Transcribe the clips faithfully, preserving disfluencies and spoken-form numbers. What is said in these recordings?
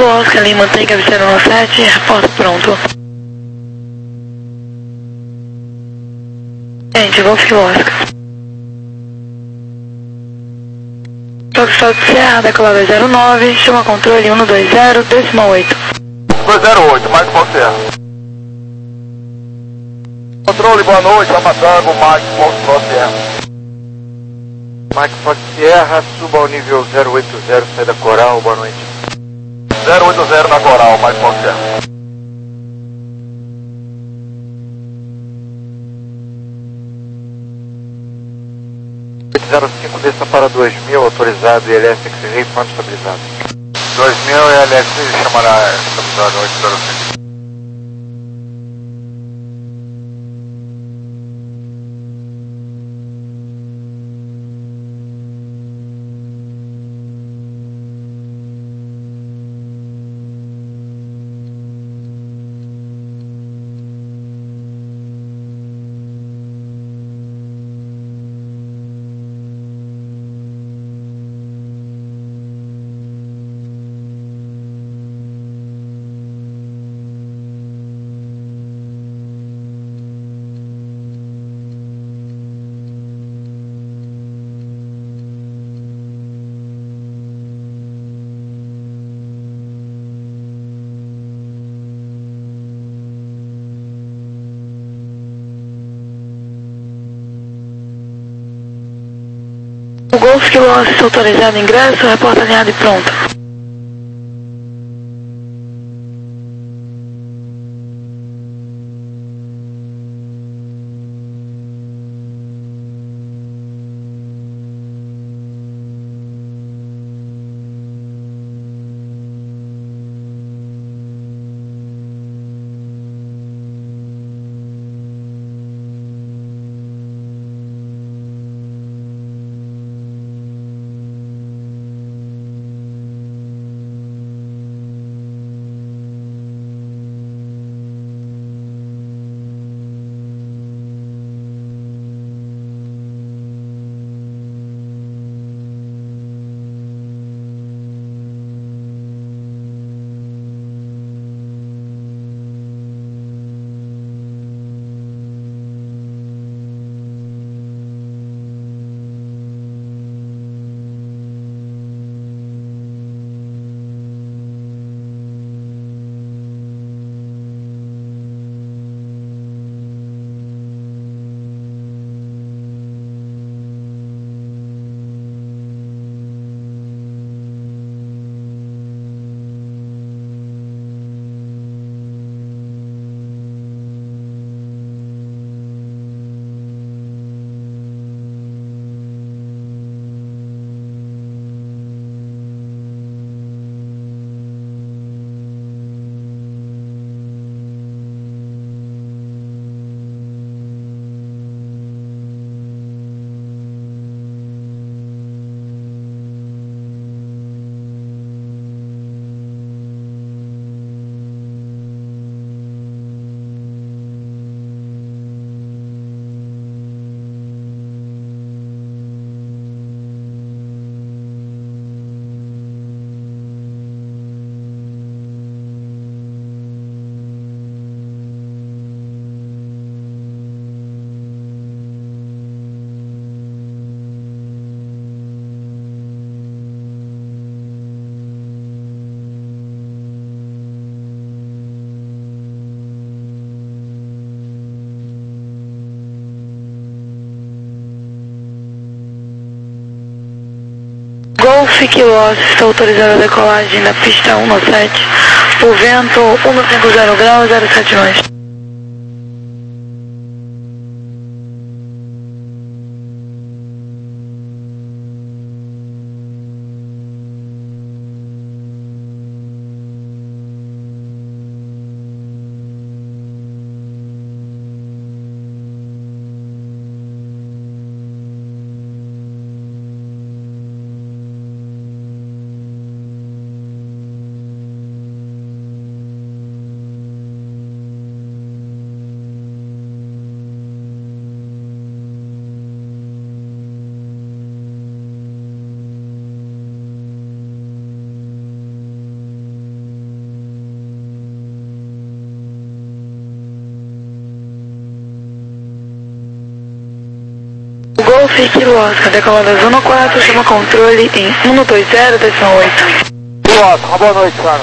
Oscar Lima, mantém a zero um sete, reporta pronto. Gente, Golf Oscar. Estado de Serra, decolada zero nove, chama controle cento e vinte, décima oito. dois zero oito, Mike Fox Serra. Controle, boa noite, Lama Tango, Mike Fox Serra. Mike Fox Serra, suba ao nível zero oito zero, sai da Coral, boa noite. zero oito zero na Coral, Mike Fox Serra. zero cinco, desça para dois mil, autorizado, I L S X-Ray, front estabilizado. dois mil, I L S, chamará estabilizado, oito zero cinco. O Golf Kilo Oscar autorizado ingresso, reporta alinhado e pronto. Golf Kilo Oscar está autorizado a decolagem na pista cento e sete, o vento cento e cinquenta graus, zero sete nós. Golf Kilo Oscar, decolada Zona quatro, chama controle em cento e vinte, décima oito. Kilo Oscar, boa noite, cara.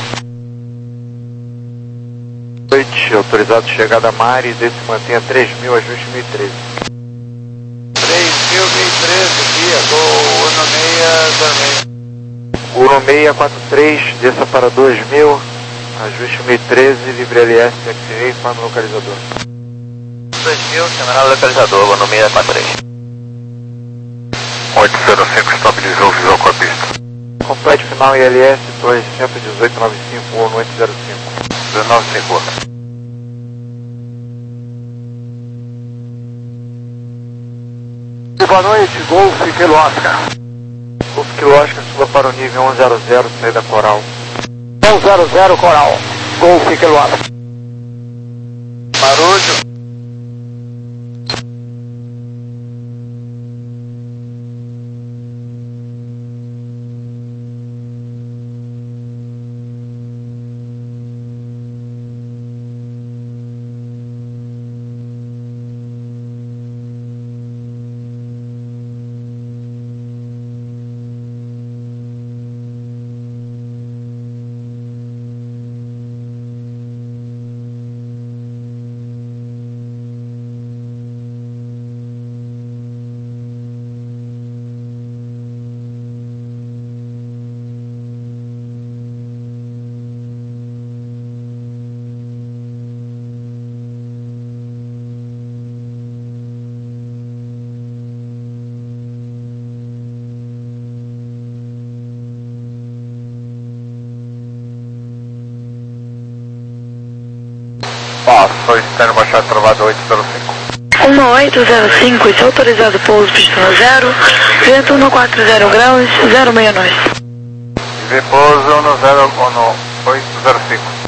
Boa noite, autorizado chegada a Mari, desse mantenha três mil, ajuste mil e treze. três mil, mil e treze, dia, do Uno seis zero seis. Uno seis quatro três, desça para dois mil, ajuste mil e treze, livre L S, activei, fala no localizador. dois mil, chamar no localizador, Uno seis quatro três. oito zero cinco, estabilizou, visual com a pista. Complete final I L S, Torre cento e dezoito, noventa e cinco, Uno oito zero cinco. dezenove cinco. Boa noite, Golf Kilo Oscar. Golf Kilo Oscar, suba para o nível um zero zero, saída Coral. um zero zero, Coral. Golf Kilo Oscar. Marujo. Passou externo, baixar travado oito zero cinco. um oito zero cinco, está autorizado pouso pista zero, vento um quatro zero graus, zero seis nove. V pouso Uno zero Uno oito zero cinco.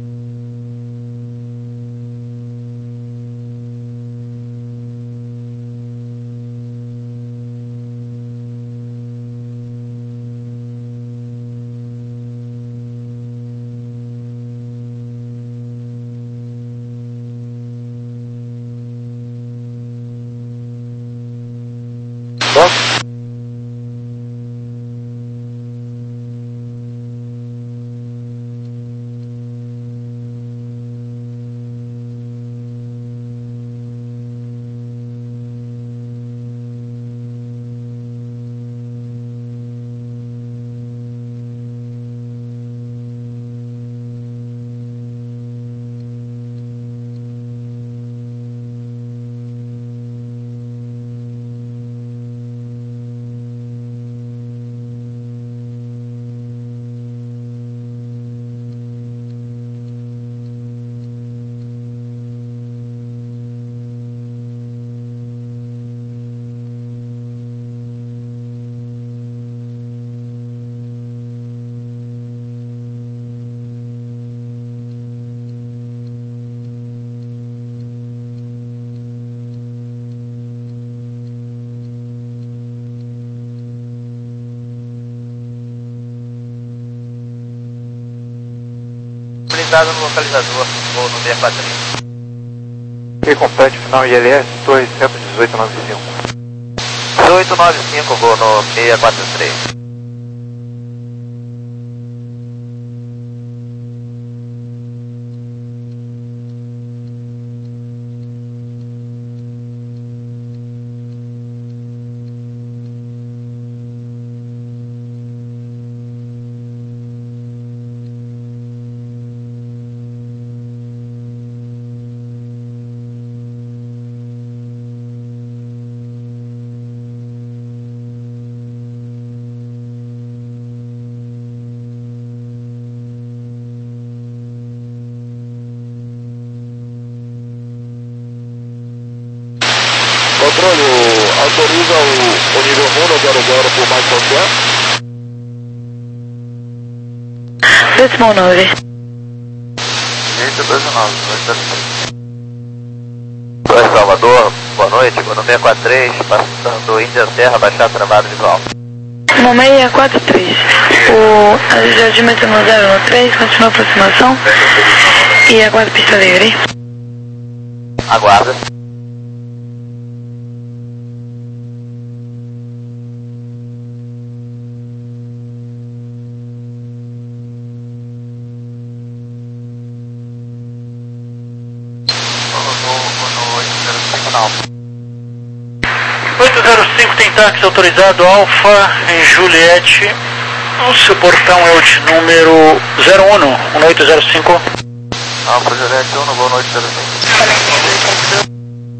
Estabilizado no localizador, voo no seis quatro três. Ok, complete final I L S, Torre cento e dezoito, noventa e cinco. dezoito nove cinco, voo no seis quatro três. Controle, autoriza o, o nível um zero zero por mais qualquer? Décimo nove. Eita, dois nove, dois Salvador, boa noite, Uno seis quatro três, passando Índia Serra, baixar travado de volta. Uno seis quatro três. O Jardim Metano zero três, continua a aproximação e aguarda pista livre. Aguarda. final. oito zero cinco tem táxi autorizado Alfa em Juliette. O seu portão é o de número zero um, um oito zero cinco. Alfa Juliette um, boa noite, zero cinco.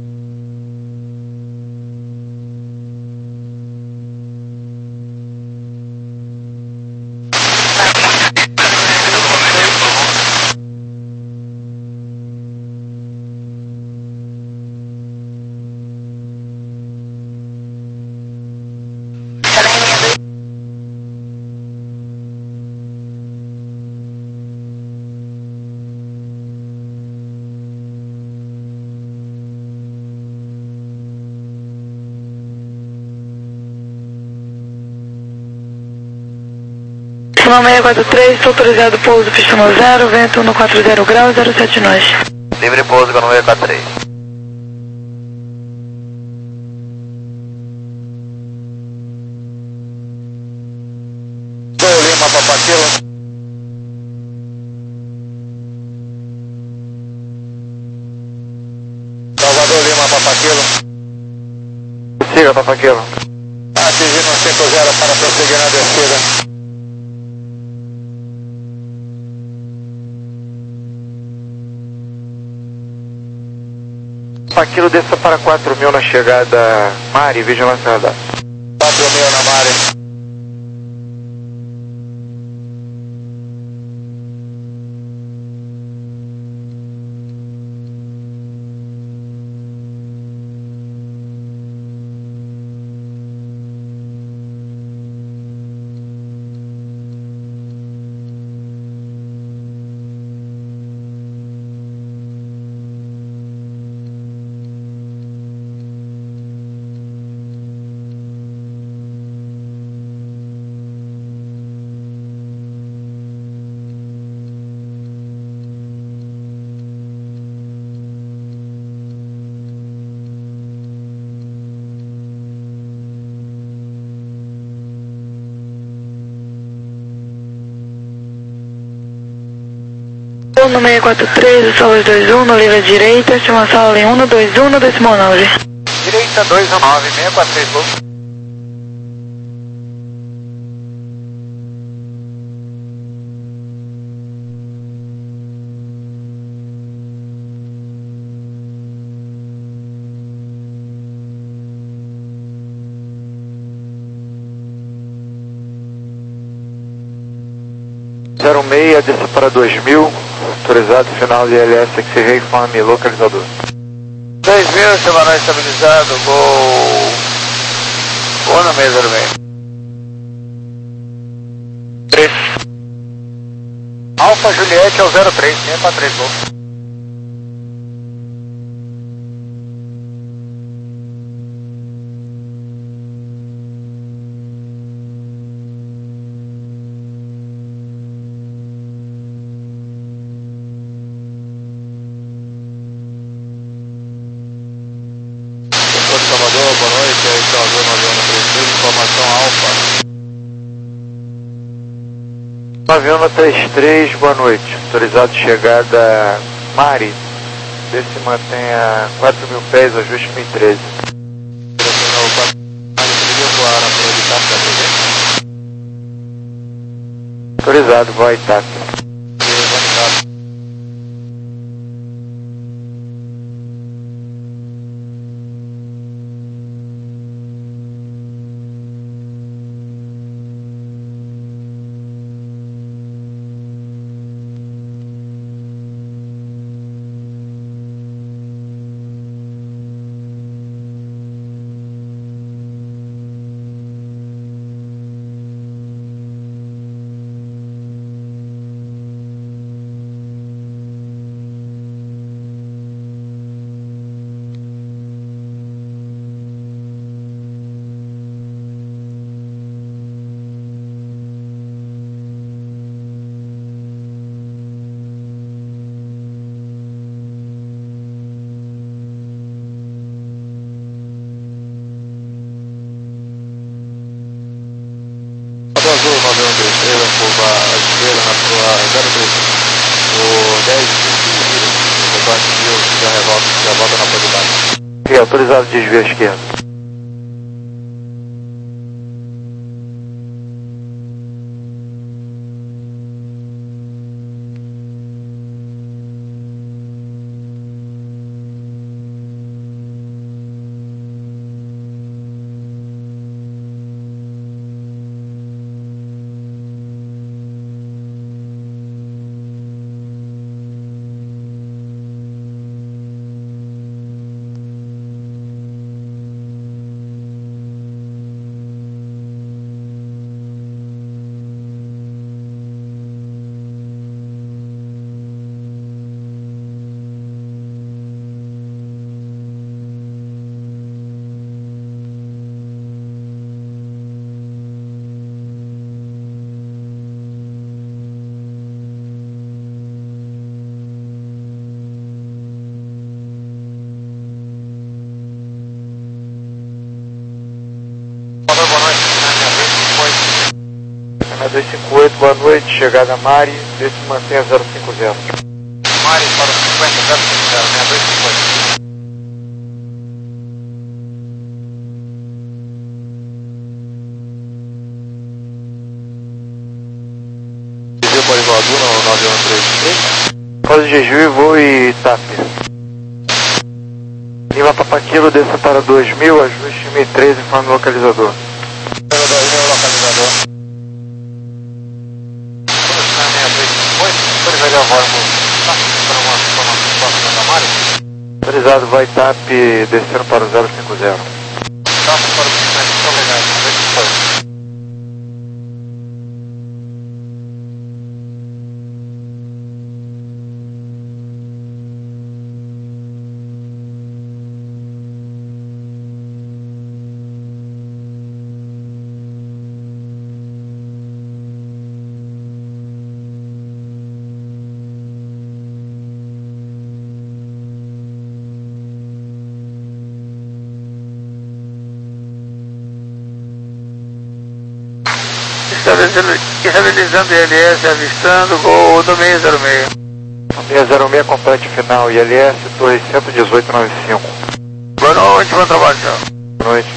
Pistão seis quatro três, autorizado pouso, pistão zero, vento um quatro zero graus, zero sete nós. Livre pouso com seis quatro três. Dois Lima, Papaquilo. Salvador Lima, Papaquilo. Siga, Papaquilo. Atingindo um cinco zero para prosseguir na descida. Papaquilo, desça para quatro mil na chegada Mari, vigilância radar. quatro mil na Mari. No seis quatro três, o Solos dois um, no livre direita, estimação em um dois um, no decimal nove. Direita dois um nove, seis quatro três, gol. zero seis, desça para dois mil, autorizado final de L S X Ray Farm localizador. dois mil, semana estabilizado, gol. Gol no meio, zero seis. três. Alfa Juliette é o zero três, seis quatro três, gol. Salvador, boa noite, aí Salvador, Mariana três três, informação Alfa. nove um três três, boa noite, autorizado chegada Mari, vê se mantém a quatro mil pés, ajuste mil e treze. Autorizado, vai Itaca. Azul, nove um dois três, curva à esquerda na sua zero três. O dez, retorne civil, já revolta, já volta na posição. Ok, autorizado desvio à esquerda. dois cinco oito, boa noite, chegada Mari, desse mantenha zero cinco zero. Mari para o cinquenta, zero cinco zero, seis dois cinco oito. Desvio para Iguaduna, nove um três três. Faz o desvio e voo e TAP. Lima Papaquilo, desça para dois mil, ajuste mil e treze, informe localizador. dois mil, localizador. Autorizado, vai TAP descendo para o zero cinco zero. TAP para o cinquenta, obrigado, dois cinco oito. Estabilizando I L S, avistando, gol do seis zero seis. seis zero seis, complete final, I L S, torre cento e dezoito, noventa e cinco. Boa noite, bom trabalho, tchau. Boa noite.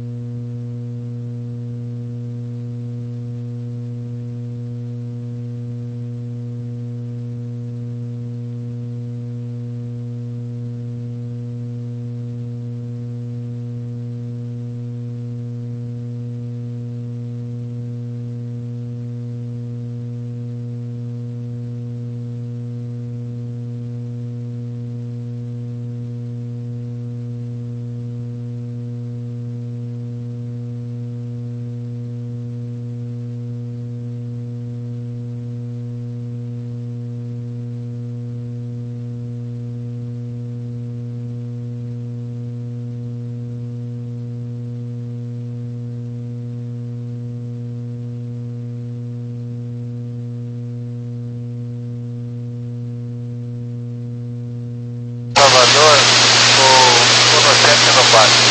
Salvador, o Conocente no quatro.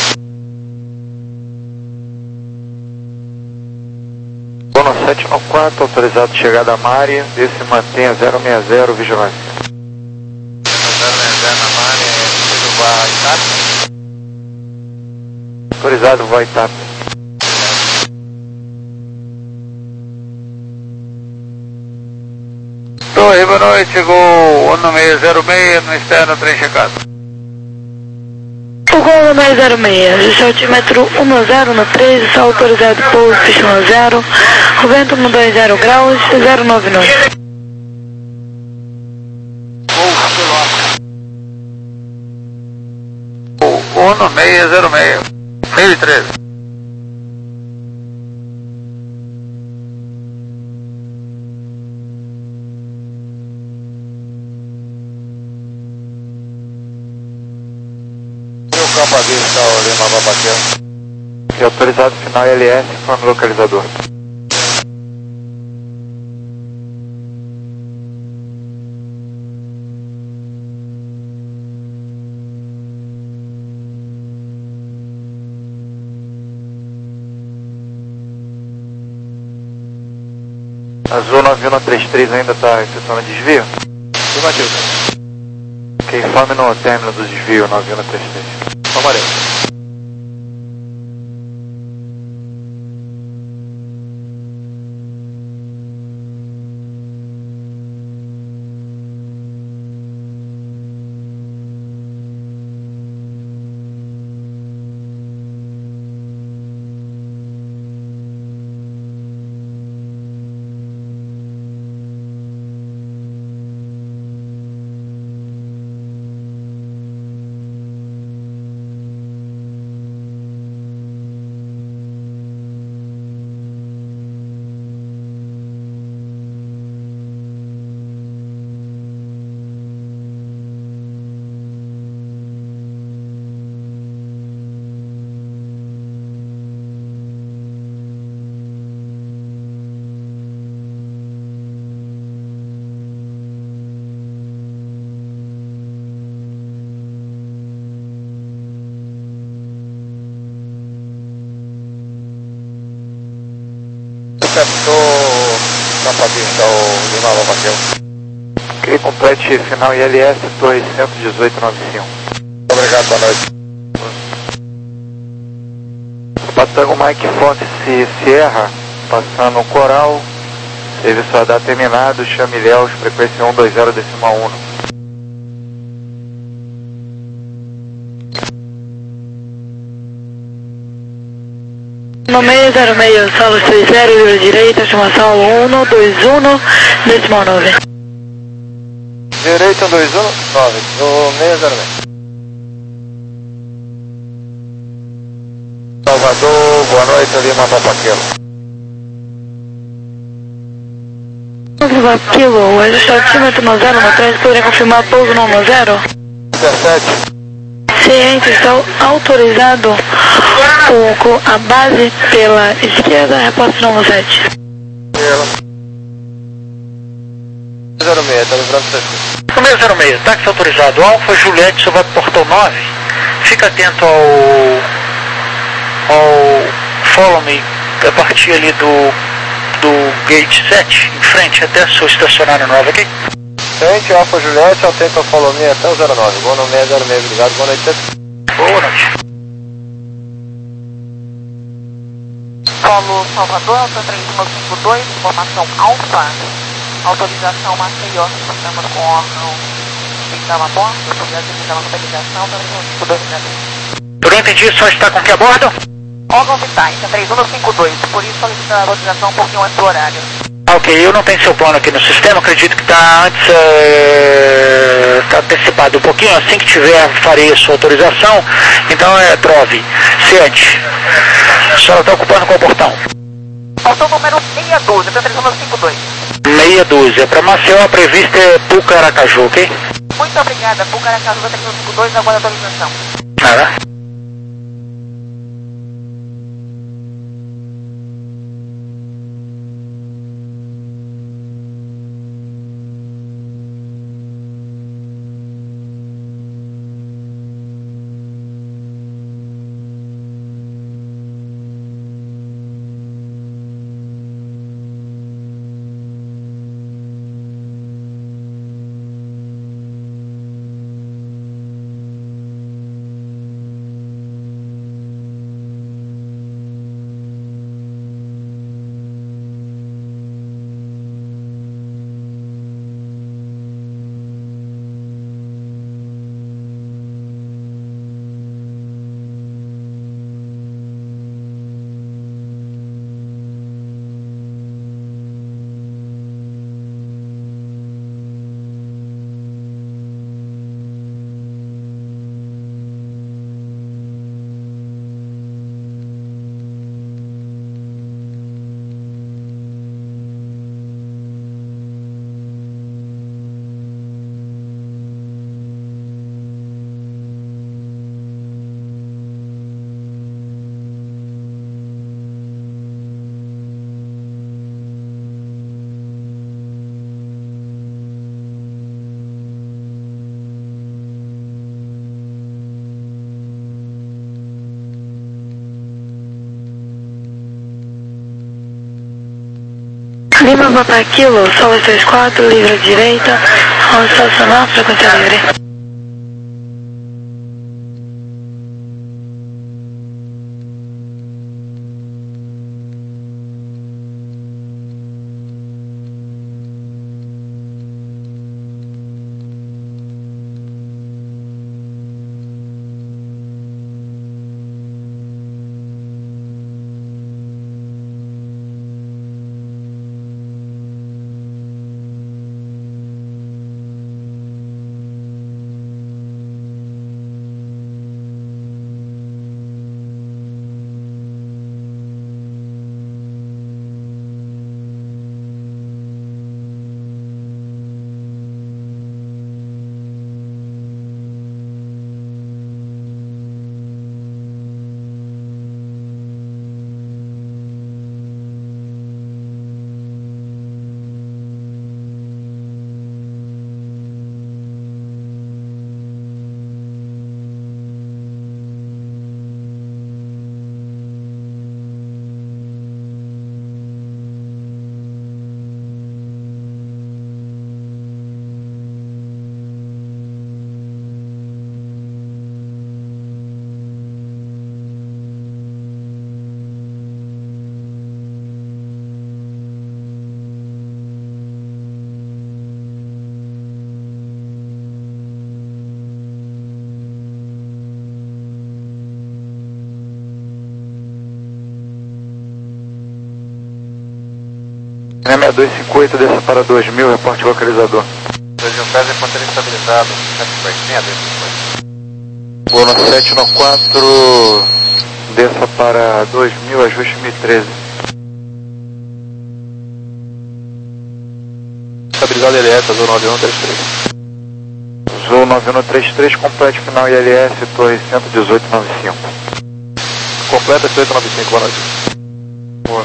Bono sete no quatro, autorizado chegada Mari, desse mantenha zero seis zero, vigilância. zero seis zero na Mari, tudo vai TAP. Autorizado, vai TAP. Torre, boa noite, gol seis zero seis, no externo, trem checado. O gol seis zero seis, ajuste altímetro um zero no três, está autorizado pouso pista um zero, o vento no dois zero graus, zero nove nove. Gol seis zero seis, seis três. Campo à vista, o Lima Papaquilo. E autorizado final I L S, informe localizador. Azul nove um três três ainda está efetuando desvio? Afirmativo. Ok, informe no término do desvio nove um três três. Amarelo. Captou Campo Vista, o Lima Loma Paqueu. Ok, complete final I L S, Torre cento e dezoito noventa e cinco. Obrigado, boa noite. Patango Mike Fonte Sierra, passando o Coral, serviço radar terminado, chame Ilhéus, frequência um dois zero decimal um. No meio zero meio, solo seis zero, livre direita, estimação um dois um, decimal nove. Direita um dois um, nove, no meio zero meio. Salvador, boa noite, Lima Papaquilo. Papaquilo, o ajuste altímetro no zero no três, poderia confirmar pouso no um zero? dezessete. Ciente, está autorizado o, a base pela esquerda, reposta no sete. zero seis, tá lembrando você. No meio zero seis, táxi autorizado, Alfa Juliette, você vai pro portão nove, fica atento ao, ao follow me, a partir ali do, do gate sete, em frente até seu estacionário novo aqui. Frente, Alfa Juliette, atento ao follow me até o zero nove, vou no meio zero seis, obrigado, boa noite. Boa noite. Polo Salvador, Alta três um cinco dois, informação Alfa, autorização Maceió, passamos com o órgão que estava a bordo, obrigado pela localização, três um cinco dois, Eu não entendi, só está com que a bordo? órgão vitais, três um cinco dois, por isso solicita a autorização um pouquinho antes do horário. Ok, eu não tenho seu plano aqui no sistema, acredito que está antes, está antecipado um pouquinho, assim que tiver farei a sua autorização, então é Trove, Ciente, a senhora está ocupando qual portão? Portão número seis um dois, três um cinco dois. Meia dúzia, para Maceió a prevista é Pucaracaju, ok? Muito obrigada, Pucaracaju três um cinco dois, aguarda a autorização. Nada. Lima Papaquilo, Sol três quatro, livre direita, ao estacionar, frequência livre. sessenta e dois cinquenta e oito, desça para dois mil, reporte localizador. dois mil pés, encontrei estabilizado, sessenta e dois cinquenta e oito. Boa no sete no quatro, desça para dois mil, ajuste mil e treze. Estabilizado L S, azul nove um três três. Azul nove um três três, complete final I L S, torre cento e dezoito noventa e cinco. Completa cento e oitenta e cinco, boa noite. Boa.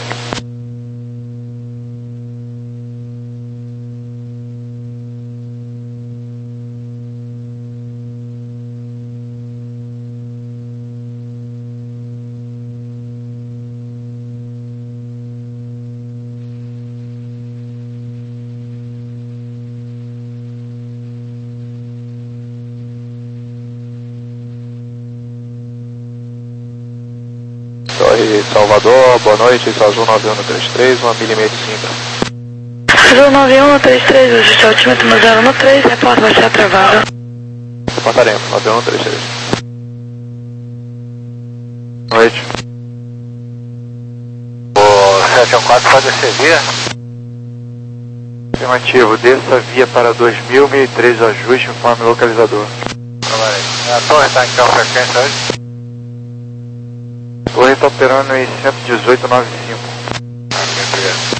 Torre Salvador, boa noite, isso é azul nove um três três, uma milha e meia de cinta. Azul nove um três três, ajuste altímetro no zero um três, reporte baixar travado. Reportaremos, nove um três três. Boa noite. O sete um quatro pode descer via? Afirmativo, desça via para dois mil, mil e treze, ajuste, informe localizador. A torre está em qual frequência hoje? Torre está operando em cento e dezoito noventa e cinco. Ok, obrigado.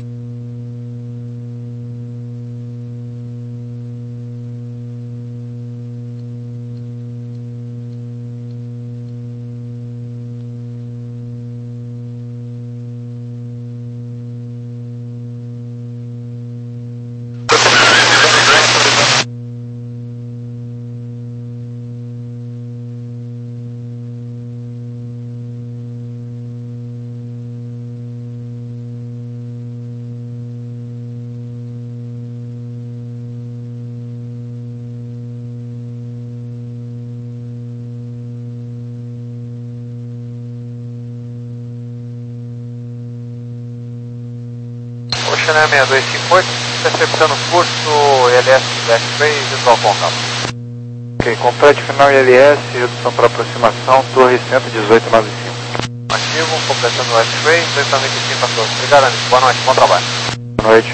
Channel seis dois cinco oito, interceptando curso L S X-Ray e visual côncavo. Ok, complete final I L S, redução para aproximação, torre cento e dezoito noventa e cinco. Ativo, completando o X-Ray, dois noventa e cinco a torre. Obrigado, amigo. Boa noite, bom trabalho. Boa noite.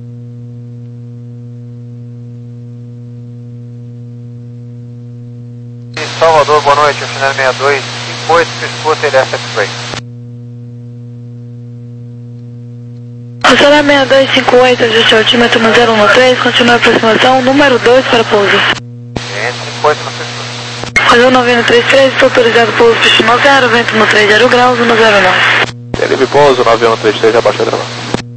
E Salvador, boa noite, o Channel seis dois cinco oito, escuta L S X-Ray. Channel seis dois cinco oito, ajuste altímetro no zero um três, continua a aproximação, número dois para pouso. cinco oito no sexto. Azul nove um três três, estou autorizado pouso, peixe no zero, vento no três zero graus, no zero nove. Livre pouso, nove um três três, abaixo da grava.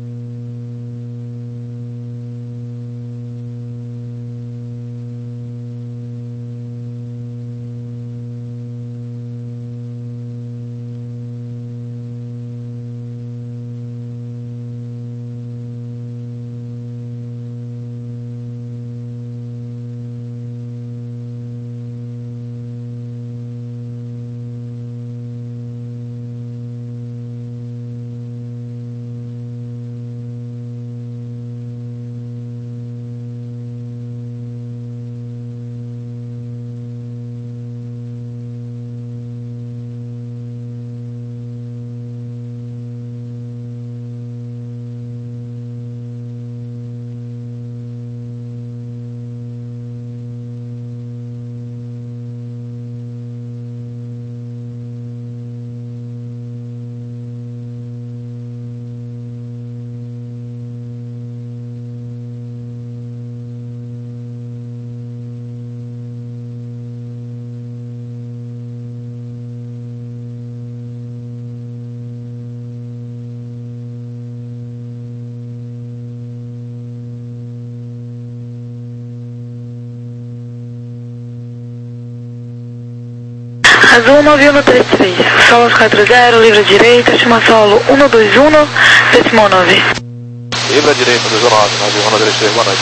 Azul nove um três três, solo quatro zero, livre direita, estima solo um dois um, decimal nove. Livre direita, dois nove, nove um três três, boa noite.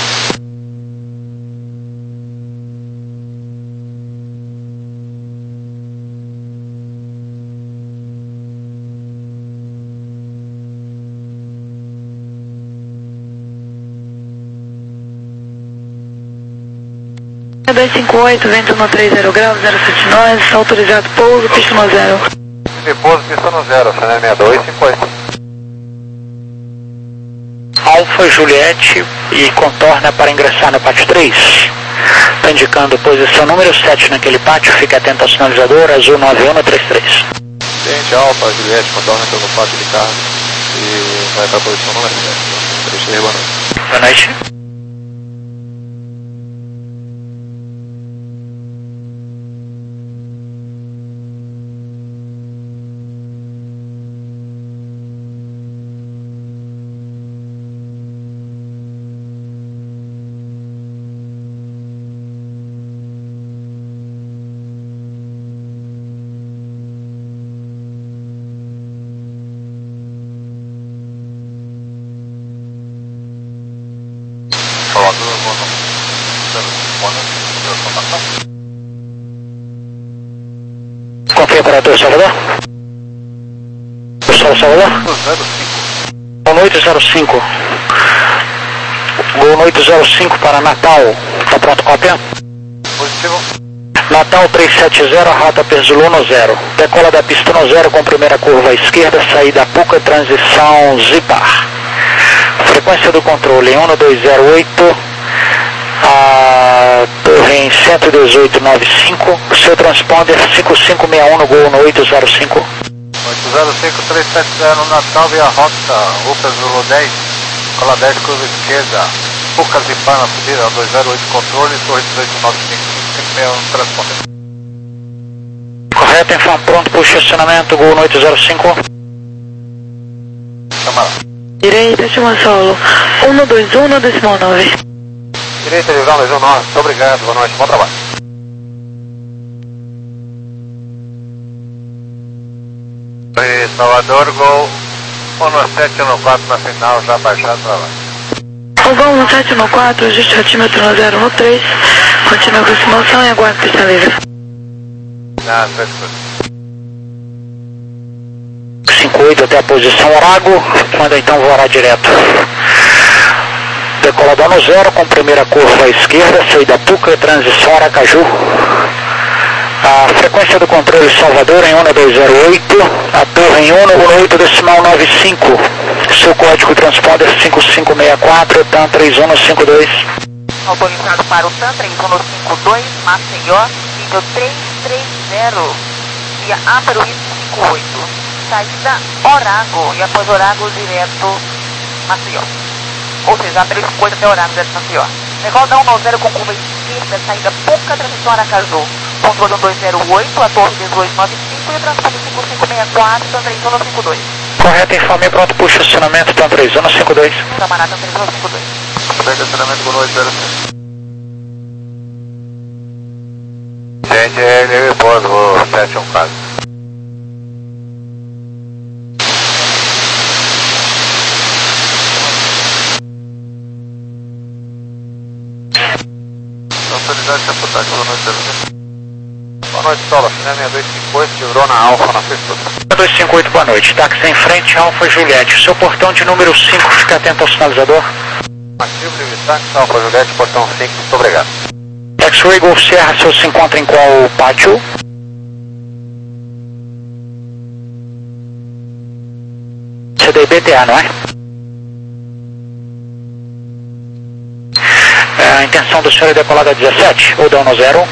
dois cinco oito, vento no três zero graus, zero sete nove, autorizado pouso, pista no zero. Livre pouso, pista no zero, Channel seis dois cinco oito. Alfa Juliette e contorna para ingressar no pátio três. Está indicando posição número sete naquele pátio, fique atento ao sinalizador, azul nove um no três três. Tente Alfa Juliette, contorna pelo pátio de carro e vai para a posição número sete. três três, boa noite. Boa noite. Confia para o Salvador. Pessoal Salvador. Boa noite, zero cinco. Boa noite, zero cinco para Natal. Está pronto, cópia? Positivo. Natal três sete zero, rota Perzulô no zero. Decola da pista no zero com primeira curva à esquerda, saída Puca, transição Zipar. Frequência do controle um dois zero oito. A torre em cento e dezoito ponto noventa e cinco, seu transponder cinco cinco seis um no Gol no oito zero cinco. oito zero cinco três sete zero Natal via rota, Uca Zulu dez, cola dez, curva esquerda, Puca Zipar na subida, dois zero oito controle, torre dezoito ponto noventa e cinco, cinco cinco seis um no transponder. Correto, infam pronto para o estacionamento, Gol no oito zero cinco. Camarada. Direita, última solo, um dois um no decimal nove. Direita, divisão dois um nove, muito obrigado, boa noite, bom trabalho. E Salvador, Gol um sete um quatro na final, já baixado para lá. O Gol um sete um quatro, ajuste altímetro no zero um três, continua a aproximação e aguarde pista livre. Ah, três coisas. cinco oito até a posição Orago, manda então voar direto. Decolador no zero, com primeira curva à esquerda, saída Puca, transição Aracaju. A frequência do controle Salvador em um dois zero oito, a torre em um oito decimal noventa e cinco, seu código transponder cinco cinco seis quatro, TAM três um cinco dois. Autorizado para o TAM três um cinco dois, Maceió, nível três três zero, via Aperuí cinco oito, saída Orago, e após Orago direto Maceió. Ou seja, Aperuí cinco oito até Orago direto Maceió. Decola um zero com curva esquerda, saída Puca, transição Aracaju. Controle um dois zero oito, a torre dezoito noventa e cinco e o transporte cinco cinco seis quatro, TAM três um cinco dois. Correto, informe pronto para o estacionamento, TAM três um cinco dois. Camarada TAM três um cinco dois. Estacionamento com oito zero cinco. Gente, ele repousa o sete um quatro. Autoridade de reportagem, boa noite, zero cinco. Boa noite, Sola, final seis dois cinco oito, Tivrona Alfa na pista. dois cinco oito, boa noite. Táxi em frente, Alfa Juliette. Seu portão de número cinco, fica atento ao sinalizador. Ativo, livre táxi, Alfa Juliette, portão cinco, muito obrigado. X-Ray Golf Sierra, o senhor se encontra em qual pátio? C D B T A, não é? É? A intenção do senhor é decolar da dezessete ou da um zero?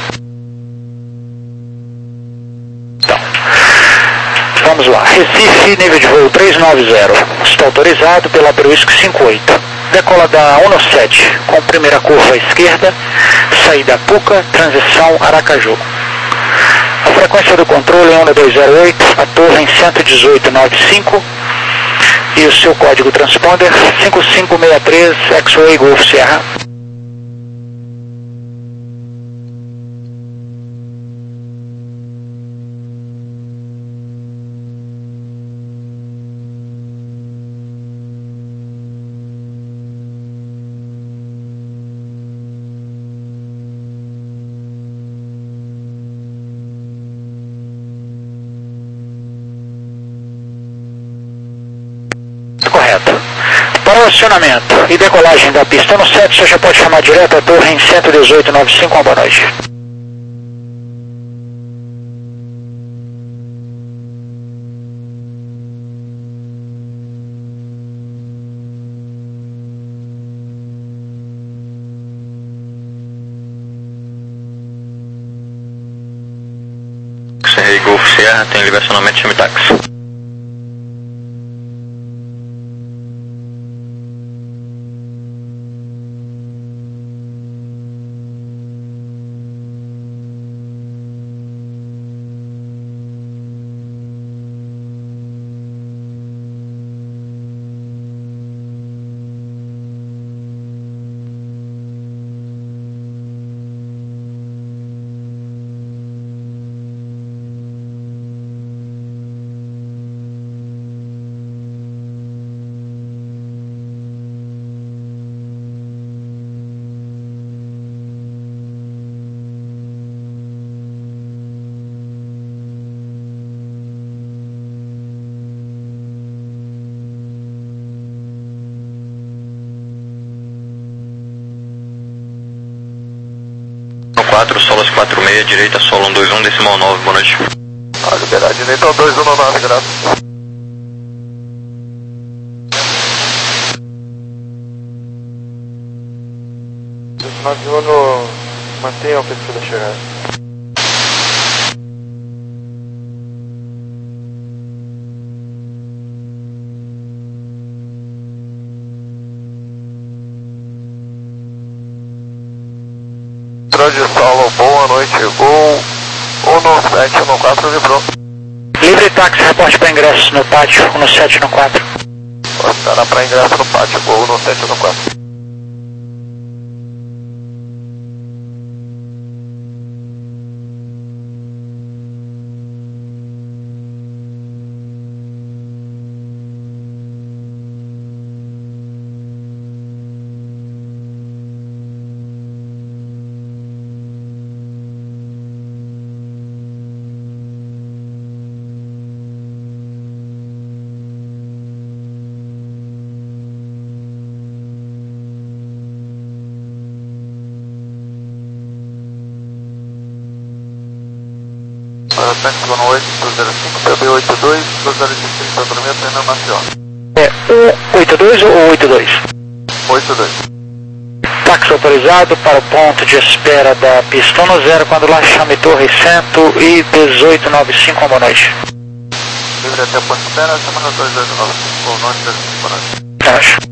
Então, vamos lá. Recife, nível de voo três nove zero. Está autorizado pela Aperuísc cinco oito. Decola da um sete, com primeira curva à esquerda, saída Puca, transição Aracaju. A frequência do controle é um dois zero oito, a torre em cento e dezoito ponto noventa e cinco e o seu código transponder cinco cinco seis três, X-Ray Golf Sierra. Correto. Para o acionamento e decolagem da pista no sete, você já pode chamar direto a torre em cento e dezoito ponto noventa e cinco, uma boa noite. Sierra, tem liberacionamento, chame táxi. quatro, solas quatro seis, direita solo um dois um, decimal nove, boa noite. Ah, liberar direita um dois um nove, graças. nove um, mantenha o perfil da chegada. De solo, boa noite, gol um no sete no quatro, vibrou. Livre táxi, reporte para ingresso no pátio, um no sete no quatro. Estará para ingresso no pátio, gol um no sete no quatro. Táxi Zona oito, dois zero cinco, P B oito dois, dois zero seis, Santoramento, Renan Maceió. É o oito dois ou oito dois? oito dois. Táxi autorizado para o ponto de espera da pista um zero, quando lá chame Torre cento e dezoito noventa e cinco, boa noite. Livre até ponto de espera, semana dois oito nove cinco, boa noite, boa noite. Boa noite.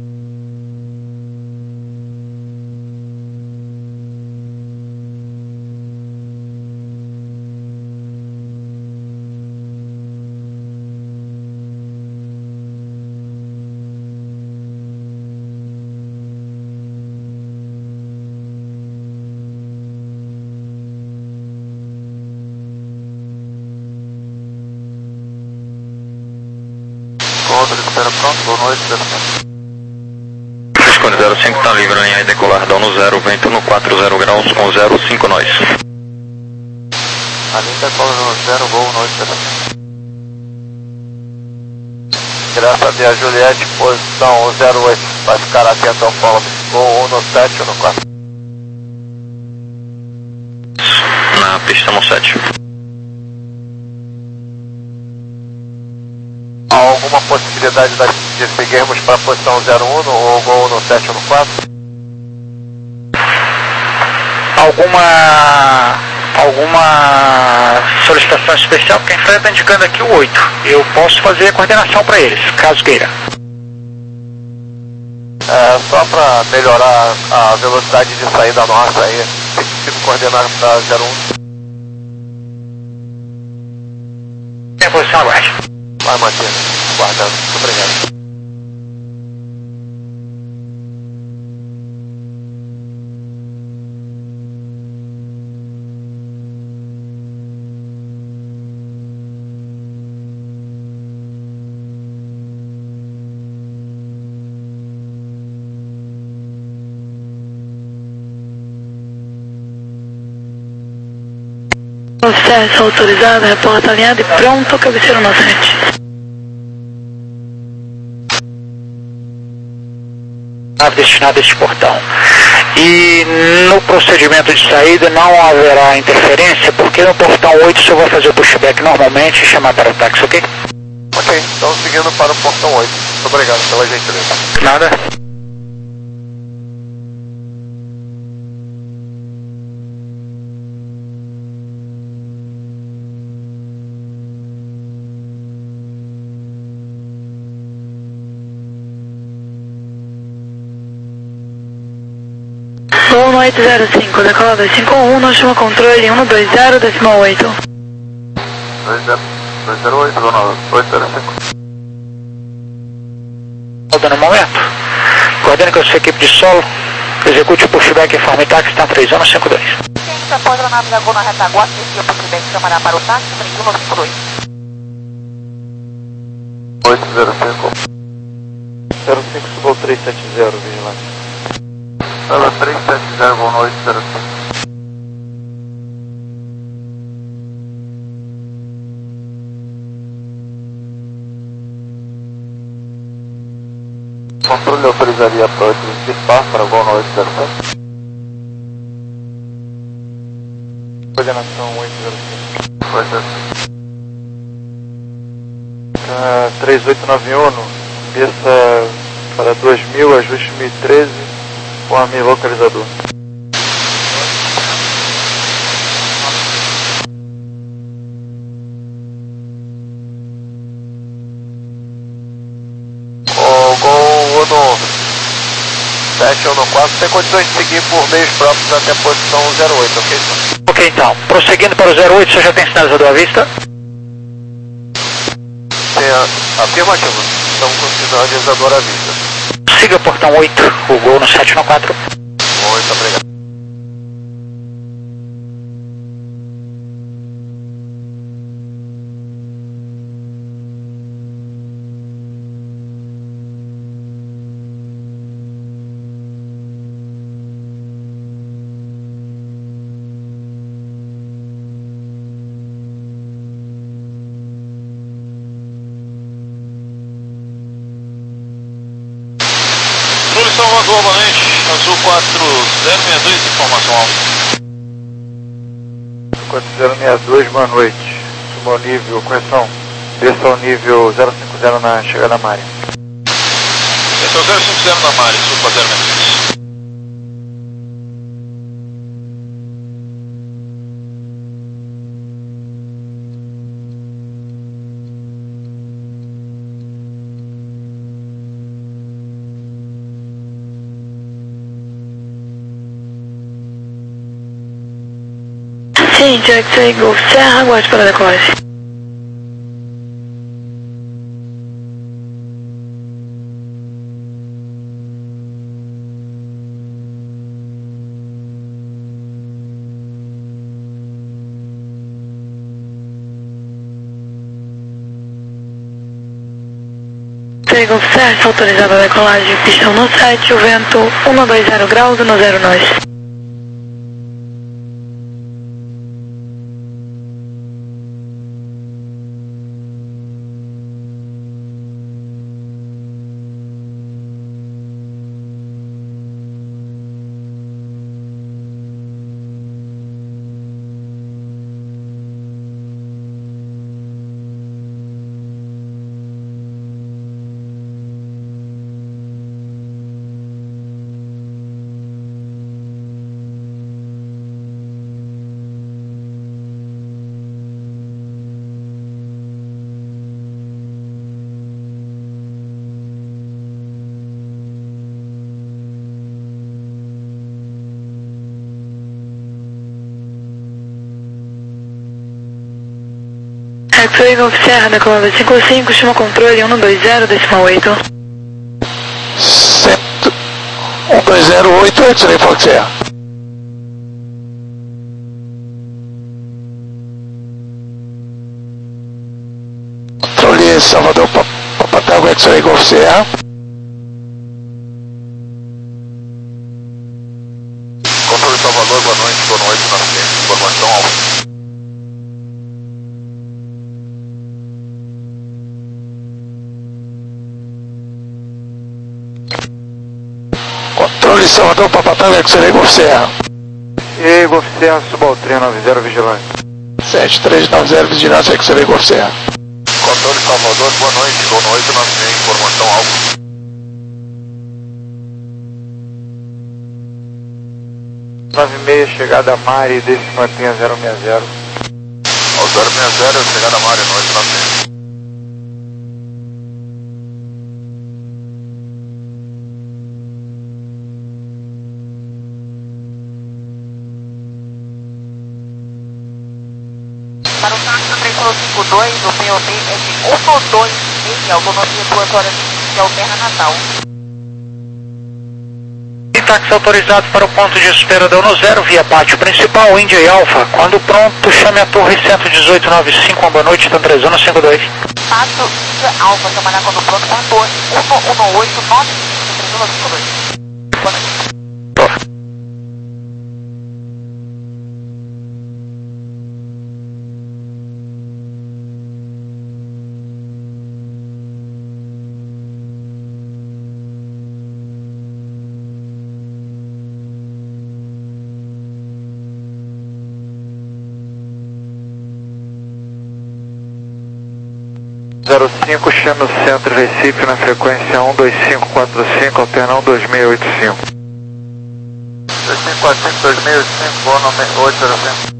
Conta de espera pronto, boa noite, Escolha zero cinco está livre, linha e decolar, down no zero, vento no quatro zero graus com zero cinco nós. A linha decola no zero, voo noite, Graças a Juliette, posição zero oito, vai ficar atento ao polo, gol um no sete ou no quatro. Na pista no sete. Há alguma possibilidade de seguirmos para a posição zero um ou gol no sete ou no quatro? Alguma, alguma solicitação especial? Quem está indicando aqui o oito. Eu posso fazer a coordenação para eles, caso queira. É, só para melhorar a velocidade de saída nossa aí, tem que se coordenar para zero um. Tem posição, aguarde. Vai manter, guardando. Muito obrigado. Acesso autorizado, reporta alinhado e pronto, cabeceira no sete. Destinado a este portão. E no procedimento de saída não haverá interferência, porque no portão oito o senhor vai fazer o pushback normalmente e chamar para o táxi, ok? Ok, estamos seguindo para o portão oito. Muito obrigado pela gentileza. Nada. Gol no oito zero cinco, decola dois cinco um, não chama controle um dois zero, decimal oito. dois zero oito, Gol no oito zero cinco. No momento, coordene com a sua equipe de solo, execute o pushback em forma e táxi, está três um cinco dois. Ciência após a navegou na retaguarda, descia o pushback câmara para o táxi, três um cinco dois. oito zero cinco. zero cinco Subol três sete zero, vigilante. Sala três sete zero, Gol no oito zero cinco. Controle autorizaria a approach de Spa para Gol no oito zero cinco. Coordenação oito zero cinco. oito zero cinco. Uh, três oito nove um, desça para dois mil, ajuste mil e treze com a minha localizador. O Gol Uno sete um quatro tem condições de seguir por meios próprios até a posição zero oito, ok? Ok, então, prosseguindo para o zero oito, você já tem sinalizador à vista? Tem a afirmativa, estamos com o sinalizador à vista. Siga portão oito, o Gol no sete um quatro. Muito obrigado. Salvador, boa noite. Azul quatro zero seis dois, informação alta. quatro zero seis dois, boa noite. Suba ao nível, correção. Desça ao nível zero cinco zero na chegada Mari. Esse é o zero cinco zero na Mari, Sul zero seis dois. Sim, Jack seis Golf Serra, aguarde para a decolagem. seis Golf Serra, está autorizada a decolagem, pistão no sete, o vento um dois zero graus e no zero nós. X-Ray Golf Serra, decolada cinco cinco, chama controle um dois zero, decimal oito. um dois zero oito, X-Ray Golf Serra. Controle Salvador Papatago, X-Ray Golf Serra. Controle Salvador, boa noite, boa noite, na frente, informação alta. Controle Salvador Papatago, X-Ray Golf Serra. E Golf Serra, Subol três nove zero, vigilante. sete três nove zero, vigilância, X-Ray Golf Serra. Controle Salvador, boa noite, Gol no oito nove seis, informação alta. nove seis, chegada Mari, desce e mantenha zero seis zero. Ao zero seis zero, chegada Mário, no oito nove seis. Para o Tantra três um cinco dois, o P O B é de um dois seis, autonomia duas horas e vinte, alterna Natal. E táxi autorizado para o ponto de espera da ONU zero, via pátio principal, Índia e Alfa. Quando pronto, chame a torre cento e dezoito nove cinco, uma boa noite, Tantra três um cinco dois. Pátio Índia Alfa, trabalhar quando pronto com a torre um um oito nove cinco, três um cinco dois. Boa noite. zero cinco, chame o centro Recife na frequência um dois cinco quatro cinco, alterna um dois seis oito cinco. dois cinco quatro cinco, dois seis oito cinco, boa nome oito zero cinco.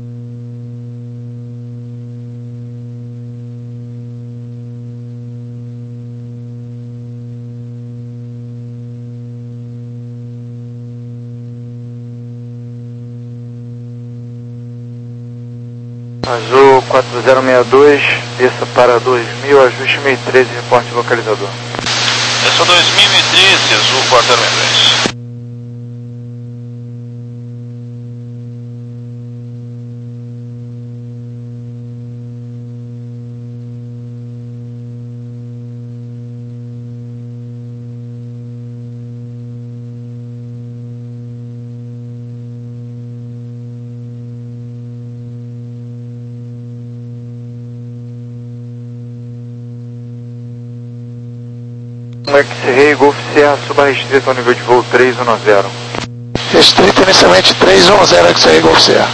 Azul quatro zero seis dois, desça para dois mil, ajuste mil e treze, reporte localizador. Essa dois mil e treze, Azul quatro zero seis dois. X-Ray, Golf Sierra, suba restrito ao nível de voo três um zero. Restrito inicialmente três um zero, X-Ray, Golf Sierra.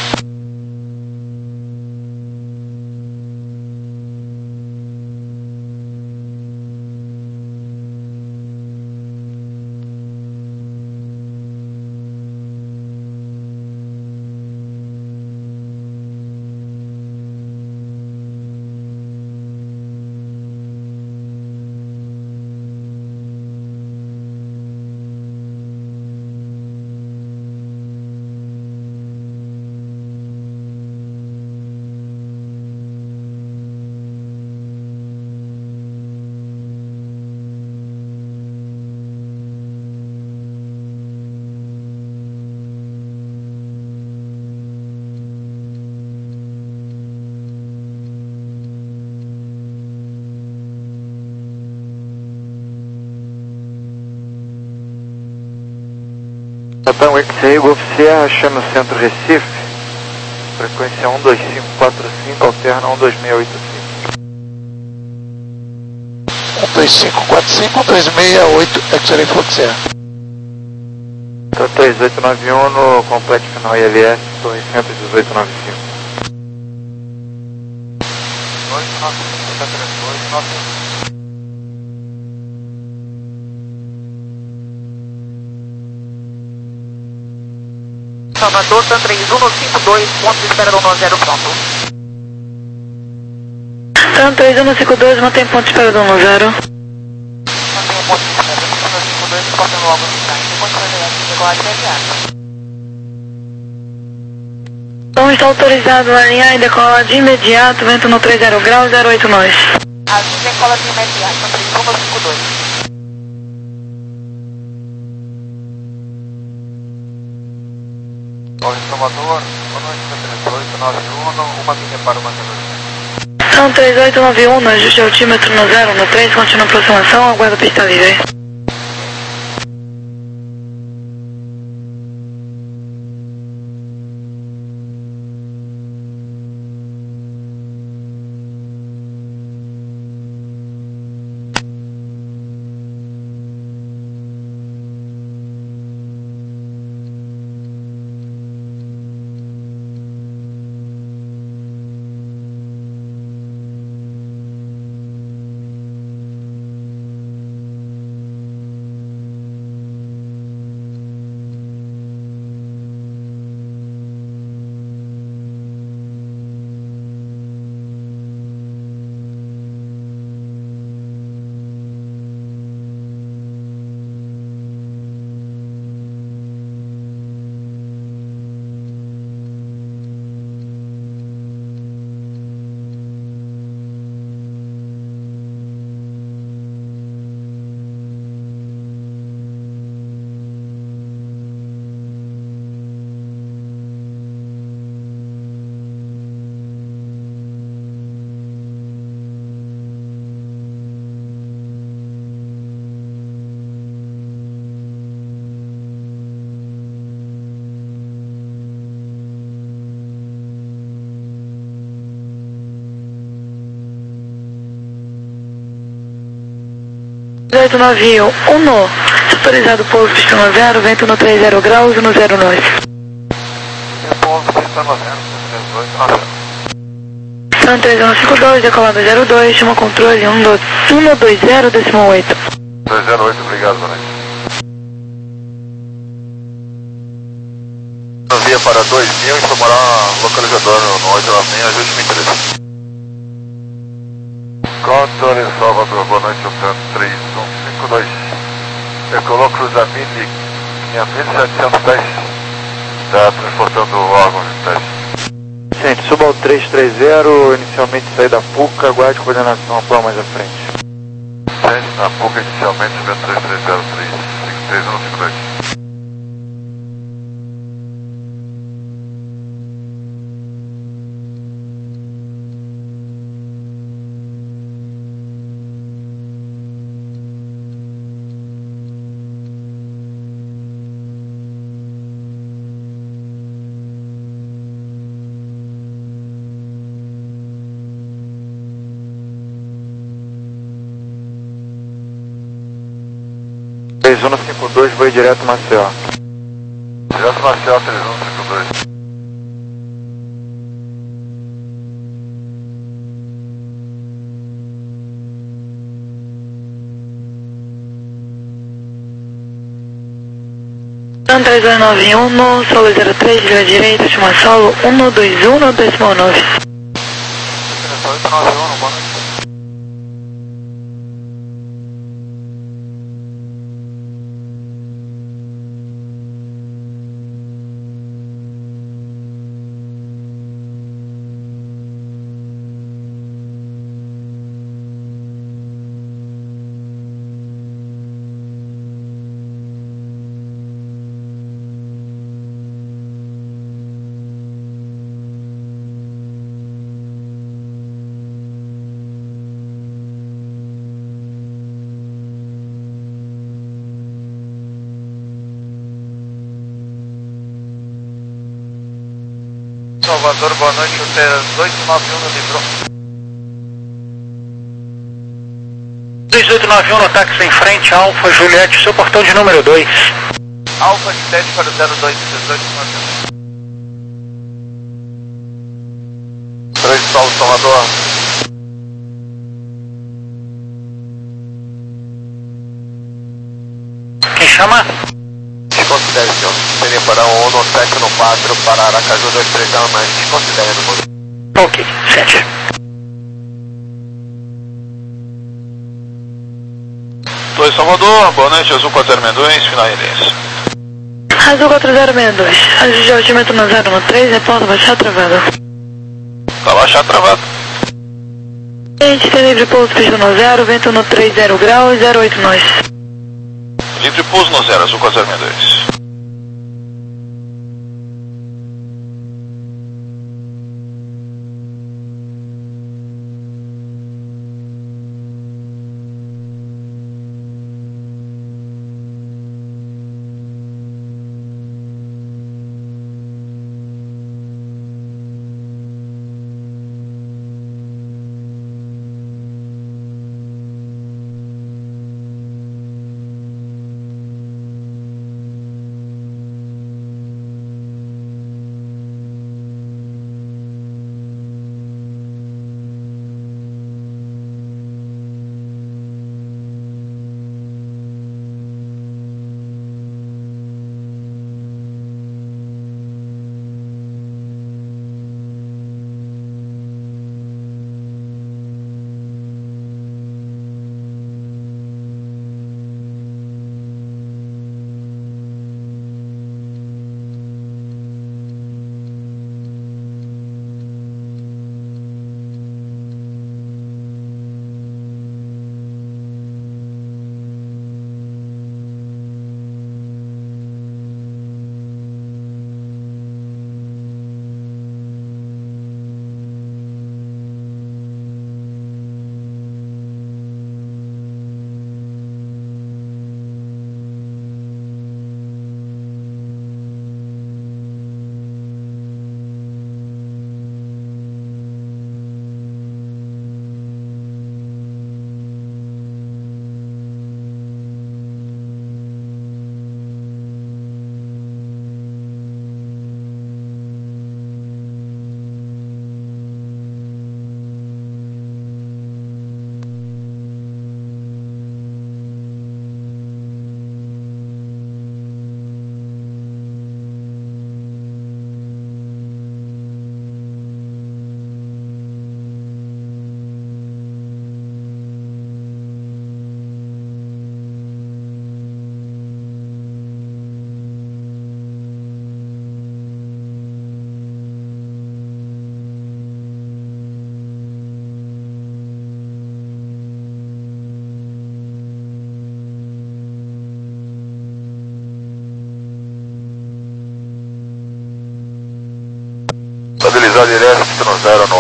Capitão X-Ray, Golf Sierra, chame o centro Recife, frequência um dois cinco quatro cinco, alterna um dois seis oito cinco. um dois cinco quatro cinco, um dois seis oito, X-Ray, Golf Sierra. três oito nove um no complete final I L S, torre cento e dezoito nove cinco. oito nove cinco, três oito nove cinco. Salvador, Tantra três um cinco dois, ponto de espera do ONU zero pronto. Tantra três um cinco dois, mantém ponto de espera do ONU zero. Mantém ponto de espera do ONU cinco dois, cortando logo no site. Depois vai ver aqui, decolar imediato. Então está autorizado a alinhar e decolar de imediato, vento no três zero graus, zero oito nós. Azul decola de imediato, Tantra três um cinco dois. Torre Salvador, boa noite, três oito nove um, uma milha para o mantenimento. São três oito nove um, ajuste altímetro no zero, no três, continua aproximação, aguarda pista livre. oito nove um, autorizado pouso pista no zero, vento no trinta graus no zero nove. Pouso pista no zero, trinta e oito na zero. Sun três um cinco dois, decolado zero dois, chama controle um dois zero, décimo oito. dois zero oito, obrigado, boa noite. Via para dois mil, informar localizador no oito nove seis, ajuste me interessa. Controle Salvador, boa noite, Optan três um cinco dois. Decolou cruza mil setecentos e dez. Está transportando órgãos de teste. Gente, suba ao três três zero, inicialmente sair da PUCA, aguarde coordenação atual mais à frente. Gente, na PUCA inicialmente subindo três três zero três cinco três um cinco dois. três um cinco dois, voo direto Maceió. Direto Maceió, três um cinco dois. Sun três dois nove um, solo zero três, via direita, chama solo um dois um, décimo nove. oito nove um, boa noite. Salvador, boa noite, o T oito nove um no Livrão. dois oito nove um no táxi em frente, Alfa Juliette, seu portão de número dois. Alfa Juliette para o zero dois, dezoito nove um. três Sol, Salvador. Quem chama? Desconsidere, senhor. Seria para um Uno sete no quatro, para Aracaju dois três zero, mas desconsidere no modelo. Ok, sete. dois Salvador, boa noite, Azul quatro zero seis dois, final Inês. Azul quatro zero seis dois, ajuste de altimento no zero no três, reporta baixar travado. Tá baixar travado. Gente, tem livre pouso pista no zero, vento no trinta graus, zero oito nós. Livre pouso no zero, Azul quatro zero seis dois.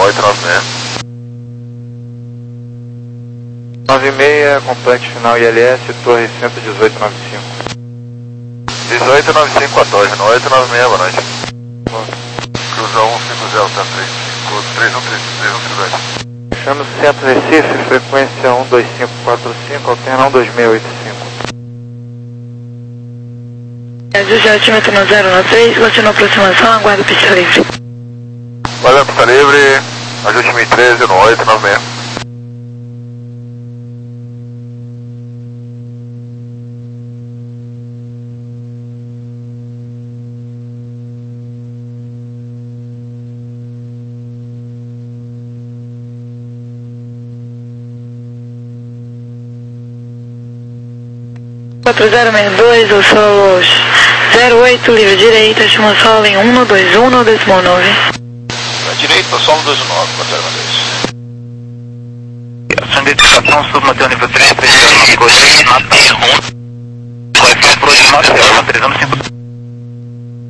oito nove seis. nove seis, complete final I L S, torre cento e dezoito noventa e cinco. dezoito noventa e cinco, quatorze, no oito nove seis, boa noite. Cruza um cinco zero, tá três, três um três, três um três dois. Chama Centro Recife, frequência um dois cinco quatro cinco, alterna um dois seis oito cinco. Ajuste altímetro no zero no três, continua aproximação, aguarda pista livre. Valeu, pista livre, ajuste mil e treze no oito nove seis. quatro zero seis dois, o solo zero oito, livre direita, chama solo em um dois um, decimal nove. Direita, solo dois nove, quatro zero seis dois. Ação de identificação, submatéria nível três, três zero nove, Natal. Correção por hoje, Natal, três anos cinco.